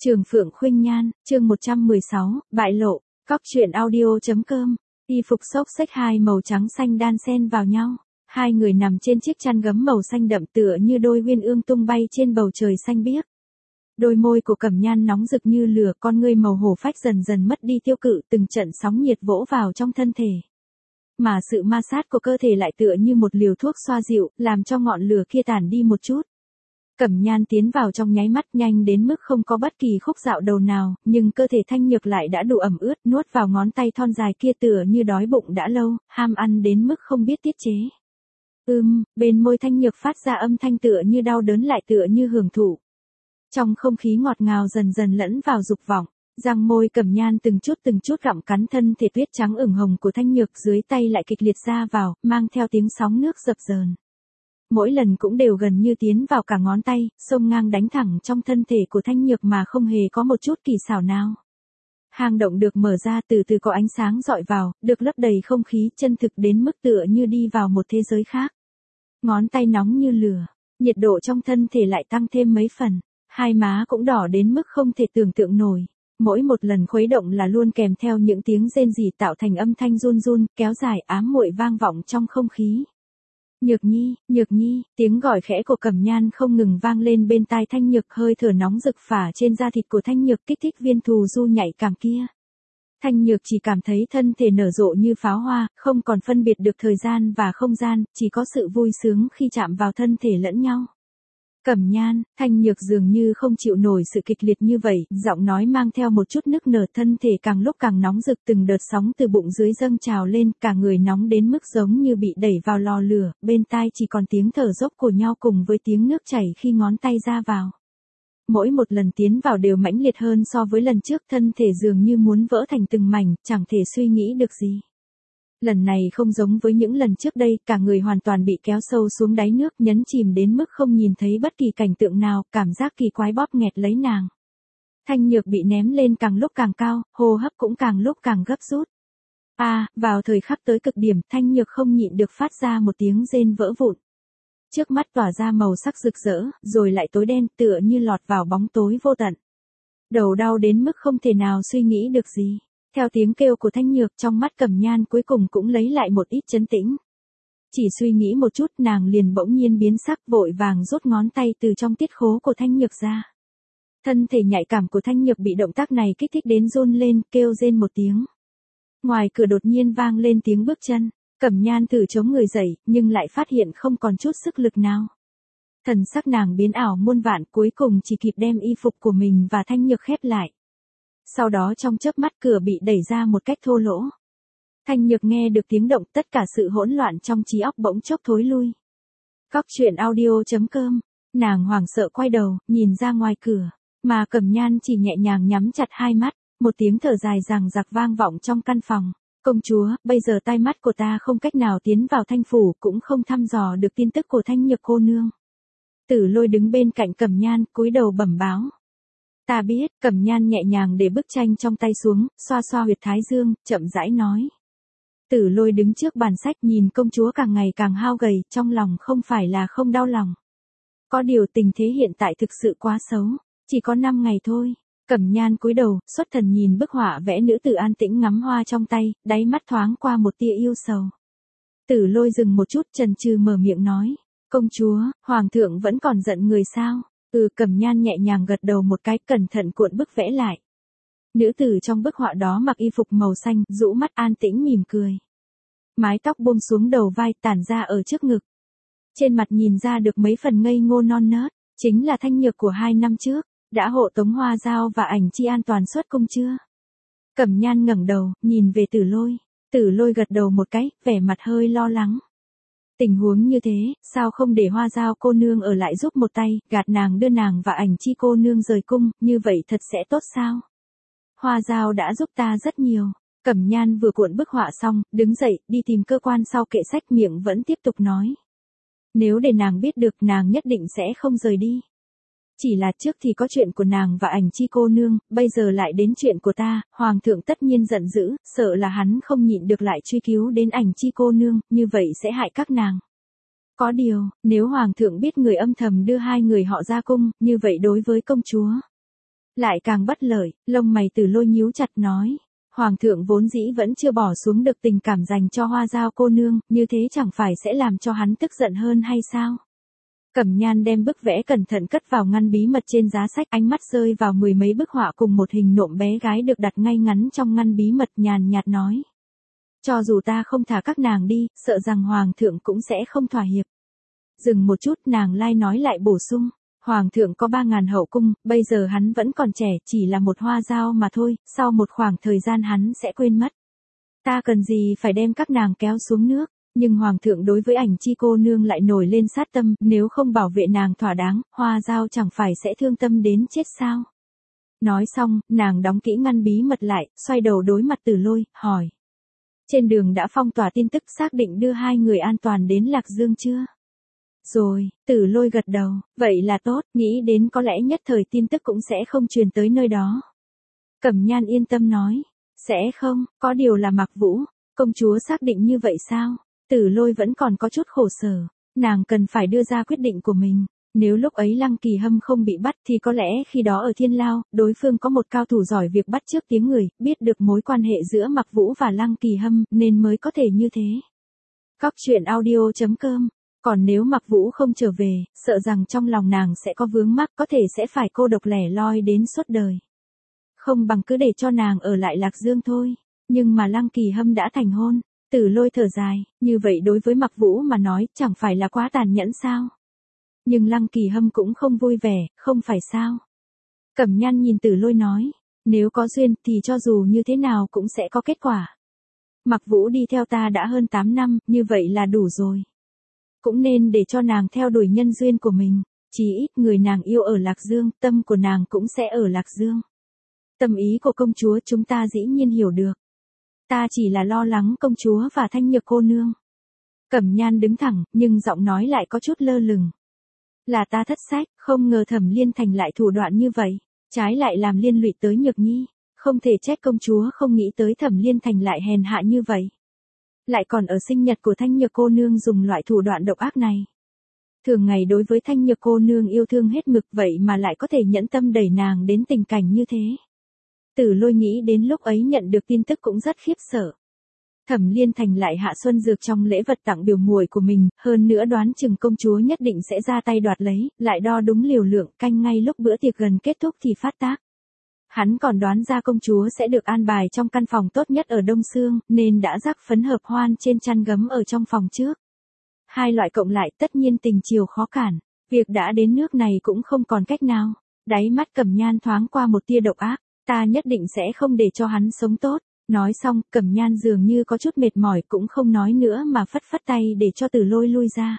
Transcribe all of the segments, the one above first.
Trường Phượng Khuynh Nhan, chương 116, bại lộ, cóc truyện audio.com, y phục xốc xếch hai màu trắng xanh đan xen vào nhau. Hai người nằm trên chiếc chăn gấm màu xanh đậm tựa như đôi uyên ương tung bay trên bầu trời xanh biếc. Đôi môi của Cẩm Nhan nóng rực như lửa, con ngươi màu hổ phách dần dần mất đi tiêu cự, từng trận sóng nhiệt vỗ vào trong thân thể. Mà sự ma sát của cơ thể lại tựa như một liều thuốc xoa dịu, làm cho ngọn lửa kia tản đi một chút. Cẩm Nhan tiến vào trong nháy mắt nhanh đến mức không có bất kỳ khúc dạo đầu nào, nhưng cơ thể Thanh Nhược lại đã đủ ẩm ướt, nuốt vào ngón tay thon dài kia tựa như đói bụng đã lâu, ham ăn đến mức không biết tiết chế. Bên môi Thanh Nhược phát ra âm thanh tựa như đau đớn lại tựa như hưởng thụ. Trong không khí ngọt ngào dần dần lẫn vào dục vọng, răng môi Cẩm Nhan từng chút gặm cắn thân thể tuyết trắng ửng hồng của Thanh Nhược, dưới tay lại kịch liệt ra vào, mang theo tiếng sóng nước dập dờn. Mỗi lần cũng đều gần như tiến vào cả ngón tay, xông ngang đánh thẳng trong thân thể của Thanh Nhược mà không hề có một chút kỳ xảo nào. Hang động được mở ra, từ từ có ánh sáng rọi vào, được lấp đầy không khí, chân thực đến mức tựa như đi vào một thế giới khác. Ngón tay nóng như lửa, nhiệt độ trong thân thể lại tăng thêm mấy phần, hai má cũng đỏ đến mức không thể tưởng tượng nổi. Mỗi một lần khuấy động là luôn kèm theo những tiếng rên rỉ tạo thành âm thanh run run, kéo dài ám muội vang vọng trong không khí. Nhược nhi, tiếng gọi khẽ của Cẩm Nhan không ngừng vang lên bên tai Thanh Nhược, hơi thở nóng rực phả trên da thịt của Thanh Nhược kích thích viên thù du nhạy cảm kia. Thanh Nhược chỉ cảm thấy thân thể nở rộ như pháo hoa, không còn phân biệt được thời gian và không gian, chỉ có sự vui sướng khi chạm vào thân thể lẫn nhau. Cẩm Nhan, Thanh Nhược dường như không chịu nổi sự kịch liệt như vậy, giọng nói mang theo một chút nức nở, thân thể càng lúc càng nóng rực, từng đợt sóng từ bụng dưới dâng trào lên, cả người nóng đến mức giống như bị đẩy vào lò lửa, bên tai chỉ còn tiếng thở dốc của nhau cùng với tiếng nước chảy khi ngón tay ra vào. Mỗi một lần tiến vào đều mãnh liệt hơn so với lần trước, thân thể dường như muốn vỡ thành từng mảnh, chẳng thể suy nghĩ được gì. Lần này không giống với những lần trước đây, cả người hoàn toàn bị kéo sâu xuống đáy nước, nhấn chìm đến mức không nhìn thấy bất kỳ cảnh tượng nào, cảm giác kỳ quái bóp nghẹt lấy nàng. Thanh Nhược bị ném lên càng lúc càng cao, hô hấp cũng càng lúc càng gấp rút. Vào thời khắc tới cực điểm, Thanh Nhược không nhịn được phát ra một tiếng rên vỡ vụn. Trước mắt tỏa ra màu sắc rực rỡ, rồi lại tối đen, tựa như lọt vào bóng tối vô tận. Đầu đau đến mức không thể nào suy nghĩ được gì. Theo tiếng kêu của Thanh Nhược, trong mắt Cẩm Nhan cuối cùng cũng lấy lại một ít trấn tĩnh. Chỉ suy nghĩ một chút, nàng liền bỗng nhiên biến sắc, vội vàng rút ngón tay từ trong tiết khố của Thanh Nhược ra. Thân thể nhạy cảm của Thanh Nhược bị động tác này kích thích đến run lên, kêu rên một tiếng. Ngoài cửa đột nhiên vang lên tiếng bước chân, Cẩm Nhan thử chống người dậy, nhưng lại phát hiện không còn chút sức lực nào. Thần sắc nàng biến ảo muôn vạn, cuối cùng chỉ kịp đem y phục của mình và Thanh Nhược khép lại. Sau đó trong chớp mắt cửa bị đẩy ra một cách thô lỗ. Thanh Nhược nghe được tiếng động, tất cả sự hỗn loạn trong trí óc bỗng chốc thối lui. Cóc truyện audio.com, nàng hoảng sợ quay đầu, nhìn ra ngoài cửa, mà Cẩm Nhan chỉ nhẹ nhàng nhắm chặt hai mắt, một tiếng thở dài dằng dặc vang vọng trong căn phòng. Công chúa, bây giờ tai mắt của ta không cách nào tiến vào Thanh phủ, cũng không thăm dò được tin tức của Thanh Nhược cô nương. Tử Lôi đứng bên cạnh Cẩm Nhan, cúi đầu bẩm báo. Ta biết. Cẩm Nhan nhẹ nhàng để bức tranh trong tay xuống, xoa xoa huyệt thái dương, chậm rãi nói. Tử Lôi đứng trước bàn sách nhìn công chúa càng ngày càng hao gầy, trong lòng không phải là không đau lòng. Có điều tình thế hiện tại thực sự quá xấu, chỉ có 5 ngày thôi. Cẩm Nhan cúi đầu, xuất thần nhìn bức họa vẽ nữ tử an tĩnh ngắm hoa trong tay, đáy mắt thoáng qua một tia yêu sầu. Tử Lôi dừng một chút, chần chừ mở miệng nói. Công chúa, hoàng thượng vẫn còn giận người sao? Cẩm Nhan nhẹ nhàng gật đầu một cái, cẩn thận cuộn bức vẽ lại. Nữ tử trong bức họa đó mặc y phục màu xanh, rũ mắt an tĩnh mỉm cười. Mái tóc buông xuống đầu vai, tản ra ở trước ngực. Trên mặt nhìn ra được mấy phần ngây ngô non nớt, chính là Thanh Nhược của 2 năm trước, đã hộ tống Hoa Dao và Ảnh Chi an toàn xuất cung chưa? Cẩm Nhan ngẩng đầu, nhìn về Tử Lôi. Tử Lôi gật đầu một cái, vẻ mặt hơi lo lắng. Tình huống như thế, sao không để Hoa Dao cô nương ở lại giúp một tay, gạt nàng đưa nàng và Ảnh Chi cô nương rời cung, như vậy thật sẽ tốt sao? Hoa Dao đã giúp ta rất nhiều. Cẩm Nhan vừa cuộn bức họa xong, đứng dậy, đi tìm cơ quan sau kệ sách, miệng vẫn tiếp tục nói. Nếu để nàng biết được, nàng nhất định sẽ không rời đi. Chỉ là trước thì có chuyện của nàng và Ảnh Chi cô nương, bây giờ lại đến chuyện của ta, hoàng thượng tất nhiên giận dữ, sợ là hắn không nhịn được lại truy cứu đến Ảnh Chi cô nương, như vậy sẽ hại các nàng. Có điều, nếu hoàng thượng biết người âm thầm đưa hai người họ ra cung, như vậy đối với công chúa, Lại càng bất lợi, lông mày Tử Lôi nhíu chặt nói. Hoàng thượng vốn dĩ vẫn chưa bỏ xuống được tình cảm dành cho Hoa Dao cô nương, như thế chẳng phải sẽ làm cho hắn tức giận hơn hay sao? Cẩm Nhan đem bức vẽ cẩn thận cất vào ngăn bí mật trên giá sách, ánh mắt rơi vào mười mấy bức họa cùng một hình nộm bé gái được đặt ngay ngắn trong ngăn bí mật, nhàn nhạt nói. Cho dù ta không thả các nàng đi, sợ rằng Hoàng thượng cũng sẽ không thỏa hiệp. Dừng một chút, nàng lai nói lại bổ sung. Hoàng thượng có 3.000 hậu cung, bây giờ hắn vẫn còn trẻ, chỉ là một Hoa Dao mà thôi, sau một khoảng thời gian hắn sẽ quên mất. Ta cần gì phải đem các nàng kéo xuống nước, nhưng Hoàng thượng đối với Ảnh Chi cô nương lại nổi lên sát tâm, nếu không bảo vệ nàng thỏa đáng, Hoa Dao chẳng phải sẽ thương tâm đến chết sao. Nói xong, nàng đóng kỹ ngăn bí mật lại, xoay đầu đối mặt Tử Lôi, hỏi. Trên đường đã phong tỏa tin tức, xác định đưa hai người an toàn đến Lạc Dương chưa? Rồi, Tử Lôi gật đầu, vậy là tốt, nghĩ đến có lẽ nhất thời tin tức cũng sẽ không truyền tới nơi đó. Cẩm Nhan yên tâm nói, sẽ không, có điều là Mạc Vũ, công chúa xác định như vậy sao? Tử Lôi vẫn còn có chút khổ sở, nàng cần phải đưa ra quyết định của mình. Nếu lúc ấy Lăng Kỳ Hâm không bị bắt thì có lẽ khi đó ở Thiên Lao, đối phương có một cao thủ giỏi việc bắt chước tiếng người, biết được mối quan hệ giữa Mạc Vũ và Lăng Kỳ Hâm, nên mới có thể như thế. Các chuyện audio.com. Còn nếu Mạc Vũ không trở về, sợ rằng trong lòng nàng sẽ có vướng mắc, có thể sẽ phải cô độc lẻ loi đến suốt đời. Không bằng cứ để cho nàng ở lại Lạc Dương thôi. Nhưng mà Lăng Kỳ Hâm đã thành hôn. Tử Lôi thở dài, như vậy đối với Mạc Vũ mà nói, chẳng phải là quá tàn nhẫn sao? Nhưng Lăng Kỳ Hâm cũng không vui vẻ, không phải sao? Cẩm Nhan nhìn Tử Lôi nói, nếu có duyên thì cho dù như thế nào cũng sẽ có kết quả. Mạc Vũ đi theo ta đã hơn 8 năm, như vậy là đủ rồi. Cũng nên để cho nàng theo đuổi nhân duyên của mình, chí ít người nàng yêu ở Lạc Dương, tâm của nàng cũng sẽ ở Lạc Dương. Tâm ý của công chúa chúng ta dĩ nhiên hiểu được. Ta chỉ là lo lắng công chúa và Thanh Nhược cô nương. Cẩm Nhan đứng thẳng, nhưng giọng nói lại có chút lơ lửng. Là ta thất sách, không ngờ Thẩm Liên Thành lại thủ đoạn như vậy, trái lại làm liên lụy tới Nhược Nhi, không thể trách công chúa không nghĩ tới Thẩm Liên Thành lại hèn hạ như vậy. Lại còn ở sinh nhật của Thanh Nhược cô nương dùng loại thủ đoạn độc ác này. Thường ngày đối với Thanh Nhược cô nương yêu thương hết mực, vậy mà lại có thể nhẫn tâm đẩy nàng đến tình cảnh như thế. Tử Lôi nghĩ đến lúc ấy nhận được tin tức cũng rất khiếp sợ. Thẩm Liên Thành lại hạ xuân dược trong lễ vật tặng biểu muội của mình, hơn nữa đoán chừng công chúa nhất định sẽ ra tay đoạt lấy, lại đo đúng liều lượng, canh ngay lúc bữa tiệc gần kết thúc thì phát tác. Hắn còn đoán ra công chúa sẽ được an bài trong căn phòng tốt nhất ở Đông Sương, nên đã rắc phấn hợp hoan trên chăn gấm ở trong phòng trước. Hai loại cộng lại tất nhiên tình chiều khó cản, việc đã đến nước này cũng không còn cách nào. Đáy mắt Cẩm Nhan thoáng qua một tia độc ác, ta nhất định sẽ không để cho hắn sống tốt. Nói xong, Cẩm Nhan dường như có chút mệt mỏi cũng không nói nữa mà phất phất tay để cho Tử Lôi lui ra.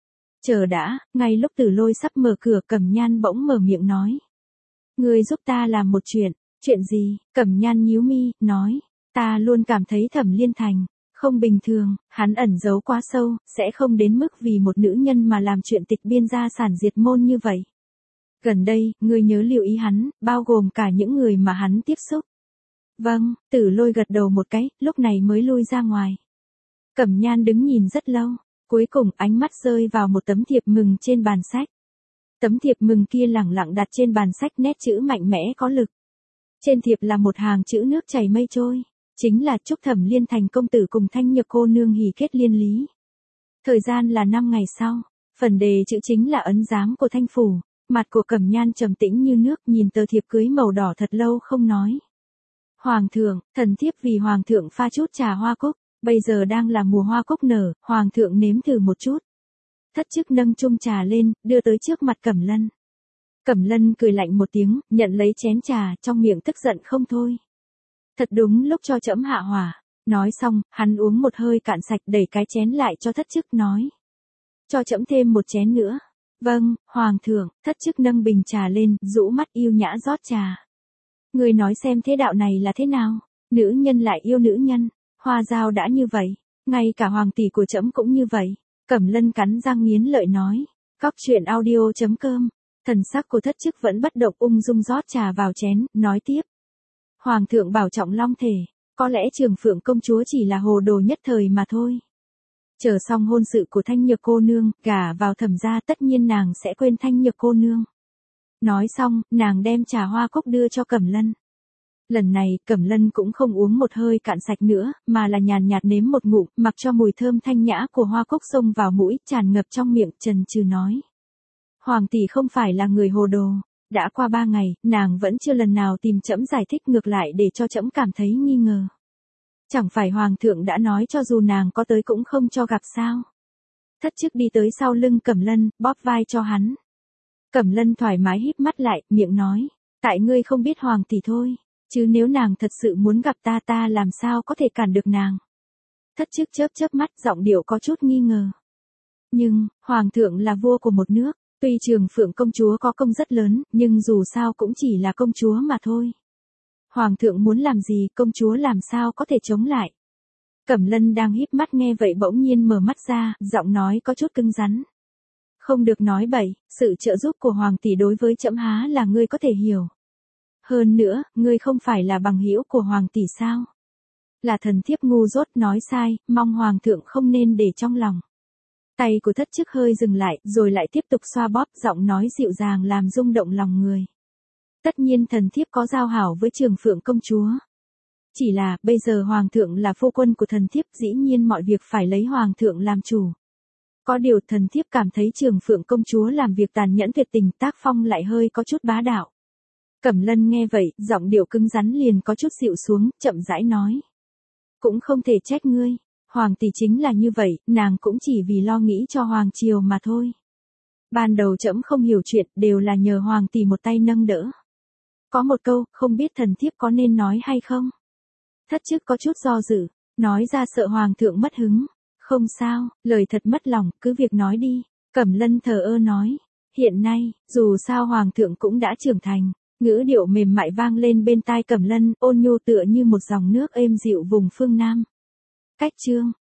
Chờ đã, ngay lúc Tử Lôi sắp mở cửa, Cẩm Nhan bỗng mở miệng nói. Ngươi giúp ta làm một chuyện gì? Cẩm Nhan nhíu mi, nói, ta luôn cảm thấy Thẩm Liên Thành không bình thường, hắn ẩn giấu quá sâu, sẽ không đến mức vì một nữ nhân mà làm chuyện tịch biên gia sản diệt môn như vậy. Gần đây, ngươi nhớ lưu ý hắn, bao gồm cả những người mà hắn tiếp xúc. Vâng, Tử Lôi gật đầu một cái, lúc này mới lui ra ngoài. Cẩm Nhan đứng nhìn rất lâu, cuối cùng ánh mắt rơi vào một tấm thiệp mừng trên bàn sách. Tấm thiệp mừng kia lẳng lặng đặt trên bàn sách, nét chữ mạnh mẽ có lực. Trên thiệp là một hàng chữ nước chảy mây trôi, chính là chúc Thẩm Liên Thành công tử cùng Thanh Nhược cô nương hỷ kết liên lý. Thời gian là 5 ngày sau, phần đề chữ chính là ấn giám của Thanh phủ. Mặt của Cẩm Nhan trầm tĩnh như nước, nhìn tờ thiệp cưới màu đỏ thật lâu không nói. Hoàng thượng, thần thiếp vì Hoàng thượng pha chút trà hoa cúc, bây giờ đang là mùa hoa cúc nở, Hoàng thượng nếm thử một chút. Thất chức nâng chung trà lên, đưa tới trước mặt Cẩm Lân. Cẩm Lân cười lạnh một tiếng, nhận lấy chén trà, trong miệng tức giận không thôi. Thật đúng lúc cho trẫm hạ hỏa. Nói xong, hắn uống một hơi cạn sạch, đẩy cái chén lại cho thất chức, nói. Cho trẫm thêm một chén nữa. Vâng, Hoàng thượng. Thất chức nâng bình trà lên, rũ mắt yêu nhã rót trà. Người nói xem thế đạo này là thế nào? Nữ nhân lại yêu nữ nhân. Hoa Dao đã như vậy, ngay cả hoàng tỷ của trẫm cũng như vậy. Cẩm Lân cắn răng nghiến lợi nói. Các chuyện audio.com. Thần sắc của thất chức vẫn bất động, ung dung rót trà vào chén, nói tiếp. Hoàng thượng bảo trọng long thể, có lẽ Trường Phượng công chúa chỉ là hồ đồ nhất thời mà thôi. Chờ xong hôn sự của Thanh Nhược cô nương, gả vào Thẩm gia, tất nhiên nàng sẽ quên Thanh Nhược cô nương. Nói xong, nàng đem trà hoa cốc đưa cho Cẩm Lân. Lần này, Cẩm Lân cũng không uống một hơi cạn sạch nữa, mà là nhàn nhạt nếm một ngụm, mặc cho mùi thơm thanh nhã của hoa cốc xông vào mũi, tràn ngập trong miệng, chần chừ nói. Hoàng tỷ không phải là người hồ đồ. Đã qua 3 ngày, nàng vẫn chưa lần nào tìm trẫm giải thích, ngược lại để cho trẫm cảm thấy nghi ngờ. Chẳng phải hoàng thượng đã nói cho dù nàng có tới cũng không cho gặp sao? Thất chức đi tới sau lưng Cẩm Lân, bóp vai cho hắn. Cẩm Lân thoải mái híp mắt lại, miệng nói, tại ngươi không biết hoàng tỷ thôi, chứ nếu nàng thật sự muốn gặp ta làm sao có thể cản được nàng. Thất chức chớp chớp mắt, giọng điệu có chút nghi ngờ. Nhưng, hoàng thượng là vua của một nước, tuy Trường Phượng công chúa có công rất lớn, nhưng dù sao cũng chỉ là công chúa mà thôi. Hoàng thượng muốn làm gì, công chúa làm sao có thể chống lại. Cẩm Lân đang híp mắt nghe vậy bỗng nhiên mở mắt ra, giọng nói có chút cứng rắn. Không được nói bậy, sự trợ giúp của hoàng tỷ đối với trẫm há là ngươi có thể hiểu. Hơn nữa, ngươi không phải là bằng hữu của hoàng tỷ sao? Là thần thiếp ngu dốt nói sai, mong hoàng thượng không nên để trong lòng. Tay của thất chức hơi dừng lại, rồi lại tiếp tục xoa bóp, giọng nói dịu dàng làm rung động lòng người. Tất nhiên thần thiếp có giao hảo với Trường Phượng công chúa. Chỉ là, bây giờ hoàng thượng là phu quân của thần thiếp, dĩ nhiên mọi việc phải lấy hoàng thượng làm chủ. Có điều thần thiếp cảm thấy Trường Phượng công chúa làm việc tàn nhẫn tuyệt tình, tác phong lại hơi có chút bá đạo. Cẩm Lân nghe vậy, giọng điệu cứng rắn liền có chút dịu xuống, chậm rãi nói. Cũng không thể trách ngươi, hoàng tỷ chính là như vậy, nàng cũng chỉ vì lo nghĩ cho hoàng triều mà thôi. Ban đầu trẫm không hiểu chuyện, đều là nhờ hoàng tỷ một tay nâng đỡ. Có một câu, không biết thần thiếp có nên nói hay không? Thất chức có chút do dự, nói ra sợ hoàng thượng mất hứng. Không sao, lời thật mất lòng, cứ việc nói đi. Cẩm Lân thờ ơ nói. Hiện nay, dù sao hoàng thượng cũng đã trưởng thành. Ngữ điệu mềm mại vang lên bên tai Cẩm Lân, ôn nhu tựa như một dòng nước êm dịu vùng phương Nam. Cách chương